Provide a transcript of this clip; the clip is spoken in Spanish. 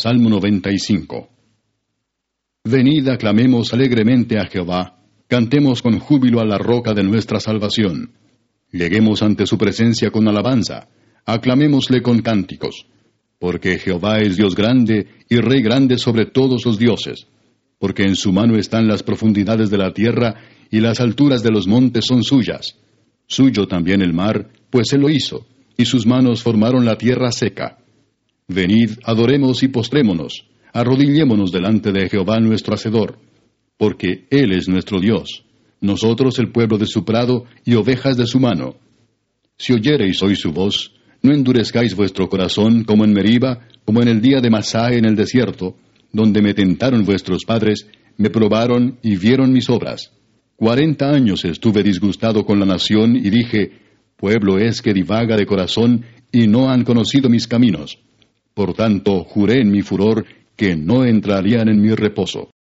Salmo 95. Venid, aclamemos alegremente a Jehová, cantemos con júbilo a la roca de nuestra salvación. Lleguemos ante su presencia con alabanza, aclamémosle con cánticos. Porque Jehová es Dios grande y Rey grande sobre todos los dioses. Porque en su mano están las profundidades de la tierra, y las alturas de los montes son suyas. Suyo también el mar, pues él lo hizo, y sus manos formaron la tierra seca. Venid, adoremos y postrémonos, arrodillémonos delante de Jehová nuestro Hacedor, porque Él es nuestro Dios, nosotros el pueblo de su prado y ovejas de su mano. Si oyereis hoy su voz, no endurezcáis vuestro corazón como en Meriba, como en el día de Masá en el desierto, donde me tentaron vuestros padres, me probaron y vieron mis obras. 40 años estuve disgustado con la nación y dije, pueblo es que divaga de corazón y no han conocido mis caminos. Por tanto, juré en mi furor que no entrarían en mi reposo.